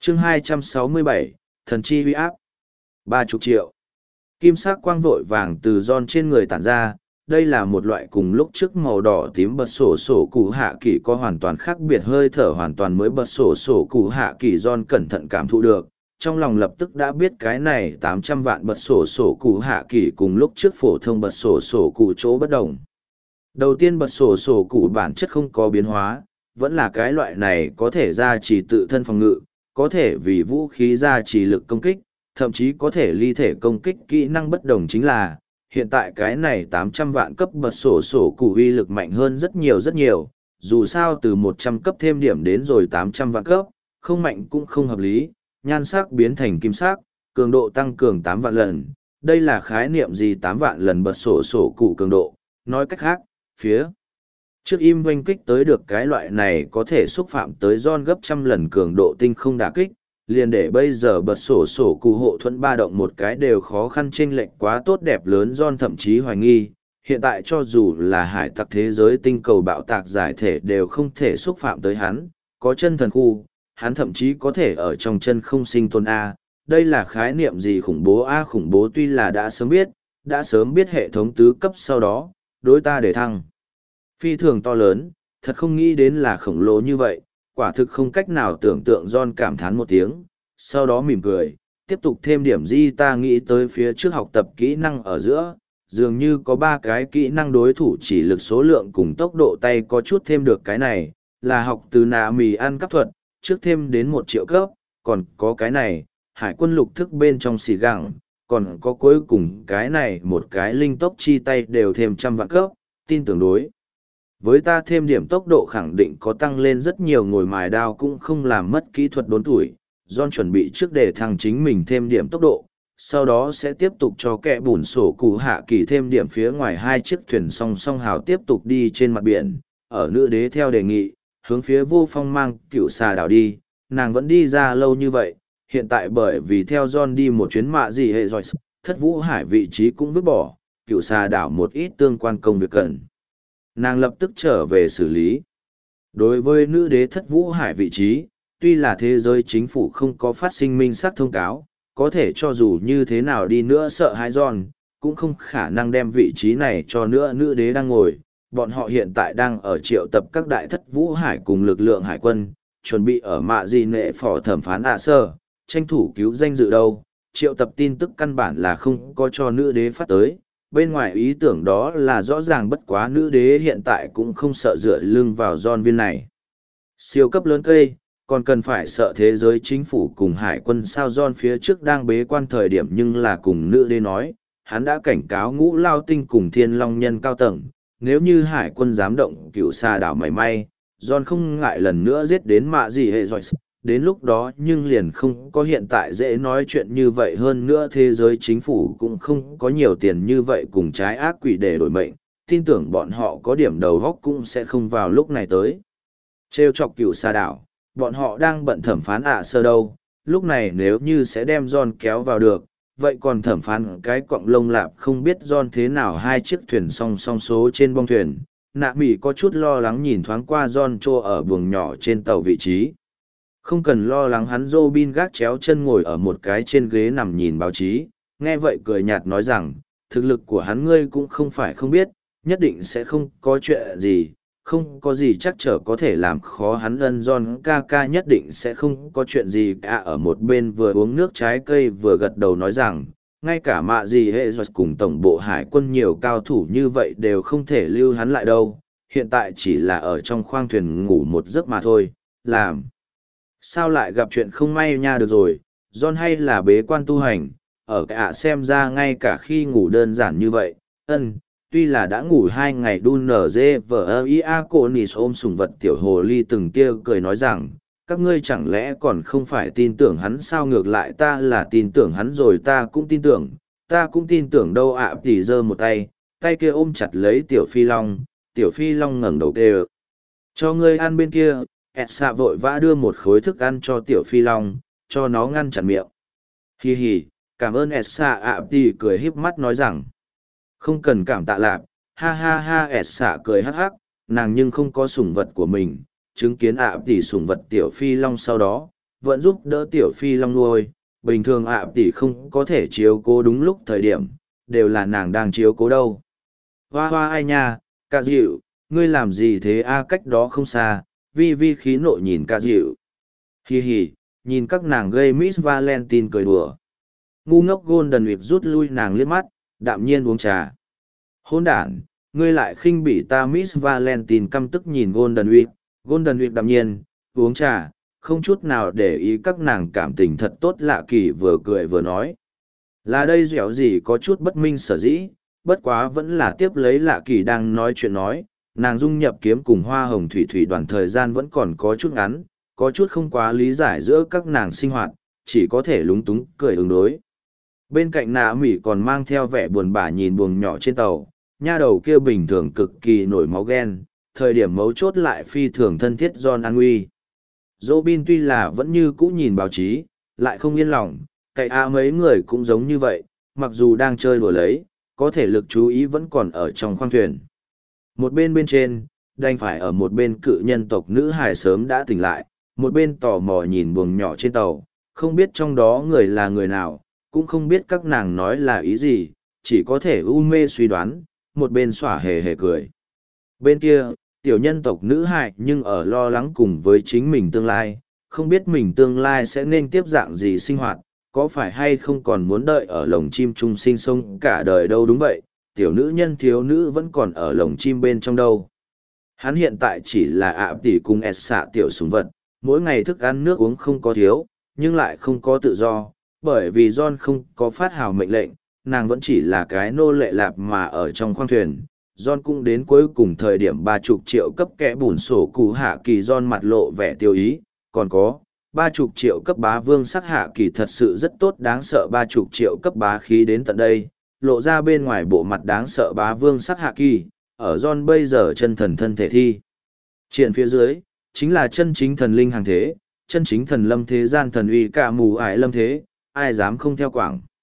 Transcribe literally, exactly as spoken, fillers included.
chương hai trăm sáu mươi bảy, thần chi huy áp. Ba chục triệu. Kim sắc quang vội vàng từ John trên người tản ra, đây là một loại cùng lúc trước màu đỏ tím bật sổ sổ cụ hạ kỳ có hoàn toàn khác biệt hơi thở hoàn toàn mới bật sổ sổ cụ hạ kỳ John cẩn thận cảm thụ được, trong lòng lập tức đã biết cái này tám trăm vạn bật sổ sổ cụ hạ kỳ cùng lúc trước phổ thông bật sổ sổ cụ chỗ bất đồng. Đầu tiên bật sổ sổ cụ bản chất không có biến hóa, vẫn là cái loại này có thể gia trì tự thân phòng ngự, có thể vì vũ khí gia trì lực công kích, thậm chí có thể ly thể công kích kỹ năng bất đồng chính là, hiện tại cái này tám trăm vạn cấp bật sổ sổ cụ uy lực mạnh hơn rất nhiều rất nhiều, dù sao từ một trăm cấp thêm điểm đến rồi tám trăm vạn cấp, không mạnh cũng không hợp lý, nhan sắc biến thành kim sắc, cường độ tăng cường tám vạn lần, đây là khái niệm gì tám vạn lần bật sổ sổ cụ cường độ, nói cách khác, phía trước im oanh kích tới được cái loại này có thể xúc phạm tới John gấp trăm lần cường độ tinh không đả kích, liền để bây giờ bật sổ sổ cụ hộ thuẫn ba động một cái đều khó khăn chênh lệch quá tốt đẹp lớn John thậm chí hoài nghi, hiện tại cho dù là hải tặc thế giới tinh cầu bạo tạc giải thể đều không thể xúc phạm tới hắn, có chân thần khu, hắn thậm chí có thể ở trong chân không sinh tồn A, đây là khái niệm gì khủng bố A khủng bố tuy là đã sớm biết, đã sớm biết hệ thống tứ cấp sau đó, đối ta để thăng. Phi thường to lớn, thật không nghĩ đến là khổng lồ như vậy, quả thực không cách nào tưởng tượng John cảm thán một tiếng, sau đó mỉm cười, tiếp tục thêm điểm gì ta nghĩ tới phía trước học tập kỹ năng ở giữa, dường như có ba cái kỹ năng đối thủ chỉ lực số lượng cùng tốc độ tay có chút thêm được cái này, là học từ nà mì ăn cắp thuật, trước thêm đến một triệu cấp, còn có cái này, hải quân lục thức bên trong xì gẳng, còn có cuối cùng cái này một cái linh tốc chi tay đều thêm trăm vạn cấp, tin tưởng đối. Với ta thêm điểm tốc độ khẳng định có tăng lên rất nhiều ngồi mài đao cũng không làm mất kỹ thuật đốn tuổi. John chuẩn bị trước để thằng chính mình thêm điểm tốc độ, sau đó sẽ tiếp tục cho kẻ bùn sổ cụ hạ kỳ thêm điểm phía ngoài hai chiếc thuyền song song hào tiếp tục đi trên mặt biển. Ở nữ đế theo đề nghị, hướng phía vô phong mang cựu xà đảo đi, nàng vẫn đi ra lâu như vậy, hiện tại bởi vì theo John đi một chuyến mạ gì hệ rồi, thất vũ hải vị trí cũng vứt bỏ, cựu xà đảo một ít tương quan công việc cần. Nàng lập tức trở về xử lý. Đối với nữ đế thất vũ hải vị trí, tuy là thế giới chính phủ không có phát sinh minh sắc thông cáo, có thể cho dù như thế nào đi nữa sợ hãi John, cũng không khả năng đem vị trí này cho nữa nữ đế đang ngồi. Bọn họ hiện tại đang ở triệu tập các đại thất vũ hải cùng lực lượng hải quân, chuẩn bị ở mạ gì nệ phỏ thẩm phán ạ sơ, tranh thủ cứu danh dự đâu. Triệu tập tin tức căn bản là không có cho nữ đế phát tới. Bên ngoài ý tưởng đó là rõ ràng bất quá nữ đế hiện tại cũng không sợ dựa lưng vào John viên này. Siêu cấp lớn cây, còn cần phải sợ thế giới chính phủ cùng hải quân sao John phía trước đang bế quan thời điểm nhưng là cùng nữ đế nói, hắn đã cảnh cáo ngũ lao tinh cùng thiên long nhân cao tầng, nếu như hải quân dám động cựu xa đảo mảy may, John không ngại lần nữa giết đến mạ gì hệ rồi. Đến lúc đó nhưng liền không có hiện tại dễ nói chuyện như vậy hơn nữa thế giới chính phủ cũng không có nhiều tiền như vậy cùng trái ác quỷ để đổi mệnh, tin tưởng bọn họ có điểm đầu góc cũng sẽ không vào lúc này tới. Trêu chọc cựu xa đảo, bọn họ đang bận thẩm phán ạ sơ đâu, lúc này nếu như sẽ đem John kéo vào được, vậy còn thẩm phán cái cọng lông lạp không biết John thế nào hai chiếc thuyền song song số trên bong thuyền, nạ mỉ có chút lo lắng nhìn thoáng qua John trô ở buồng nhỏ trên tàu vị trí. Không cần lo lắng hắn Robin gác chéo chân ngồi ở một cái trên ghế nằm nhìn báo chí, nghe vậy cười nhạt nói rằng, thực lực của hắn ngươi cũng không phải không biết, nhất định sẽ không có chuyện gì, không có gì chắc trở có thể làm khó hắn ân John ca ca nhất định sẽ không có chuyện gì cả ở một bên vừa uống nước trái cây vừa gật đầu nói rằng, ngay cả mạ gì hệ rồi cùng tổng bộ hải quân nhiều cao thủ như vậy đều không thể lưu hắn lại đâu, hiện tại chỉ là ở trong khoang thuyền ngủ một giấc mà thôi, làm. Sao lại gặp chuyện không may nha được rồi, John hay là bế quan tu hành, ở cả xem ra ngay cả khi ngủ đơn giản như vậy, ân, tuy là đã ngủ hai ngày đun nở dê vờ ia cô nì ôm sùng vật tiểu hồ ly từng tia cười nói rằng, các ngươi chẳng lẽ còn không phải tin tưởng hắn sao ngược lại ta là tin tưởng hắn rồi ta cũng tin tưởng, ta cũng tin tưởng đâu ạ à, tỉ giơ một tay, tay kia ôm chặt lấy tiểu phi long, tiểu phi long ngẩng đầu kêu. Cho ngươi ăn bên kia. ẹt xạ vội vã đưa một khối thức ăn cho tiểu phi long, cho nó ngăn chặn miệng. Hi hi, cảm ơn ẹt xạ ạ tì cười híp mắt nói rằng. Không cần cảm tạ lạp, ha ha ha ẹt xạ cười hắc hắc, nàng nhưng không có sủng vật của mình, chứng kiến ạ tì sủng vật tiểu phi long sau đó, vẫn giúp đỡ tiểu phi long nuôi. Bình thường ạ tỷ không có thể chiếu cố đúng lúc thời điểm, đều là nàng đang chiếu cố đâu. Hoa hoa ai nha, ca dịu, ngươi làm gì thế a cách đó không xa, vi vi khí nộ nhìn ca dịu. Hì hì, nhìn các nàng gây Miss Valentine cười đùa. Ngu ngốc Golden Week rút lui nàng liếc mắt, đạm nhiên uống trà. Hôn đản, ngươi lại khinh bỉ ta Miss Valentine căm tức nhìn Golden Week. Golden Week đạm nhiên, uống trà, không chút nào để ý các nàng cảm tình thật tốt lạ kỳ vừa cười vừa nói. Là đây dẻo gì có chút bất minh sở dĩ, bất quá vẫn là tiếp lấy lạ kỳ đang nói chuyện nói, nàng dung nhập kiếm cùng hoa hồng thủy thủy đoàn thời gian vẫn còn có chút ngắn, có chút không quá lý giải giữa các nàng sinh hoạt, chỉ có thể lúng túng cười ứng đối. Bên cạnh nạ mỉ còn mang theo vẻ buồn bã nhìn buồng nhỏ trên tàu, nha đầu kia bình thường cực kỳ nổi máu ghen, thời điểm mấu chốt lại phi thường thân thiết John an nguy. Robin tuy là vẫn như cũ nhìn báo chí, lại không yên lòng, cậy á mấy người cũng giống như vậy, mặc dù đang chơi đùa lấy, có thể lực chú ý vẫn còn ở trong khoang thuyền. Một bên bên trên, đành phải ở một bên cự nhân tộc nữ hài sớm đã tỉnh lại, một bên tò mò nhìn buồng nhỏ trên tàu, không biết trong đó người là người nào, cũng không biết các nàng nói là ý gì, chỉ có thể u mê suy đoán, một bên xỏa hề hề cười. Bên kia, tiểu nhân tộc nữ hài nhưng ở lo lắng cùng với chính mình tương lai, không biết mình tương lai sẽ nên tiếp dạng gì sinh hoạt, có phải hay không còn muốn đợi ở lồng chim chung sinh sống cả đời đâu. Đúng vậy, tiểu nữ nhân thiếu nữ vẫn còn ở lồng chim bên trong đâu. Hắn hiện tại chỉ là ạ tỷ cùng S xạ tiểu súng vật, mỗi ngày thức ăn nước uống không có thiếu, nhưng lại không có tự do, bởi vì John không có phát hào mệnh lệnh, nàng vẫn chỉ là cái nô lệ lạp mà ở trong khoang thuyền. John cũng đến cuối cùng thời điểm ba chục triệu cấp kẽ bùn sổ cụ hạ kỳ John mặt lộ vẻ tiêu ý, còn có, ba chục triệu cấp bá vương sắc hạ kỳ thật sự rất tốt đáng sợ ba chục triệu cấp bá khí đến tận đây, lộ ra bên ngoài bộ mặt đáng sợ bá vương sắc hạ kỳ, ở John bây giờ chân thần thân thể thi. Triển phía dưới, chính là chân chính thần linh hàng thế, chân chính thần lâm thế gian thần uy cả mù ải lâm thế, ai dám không theo quảng.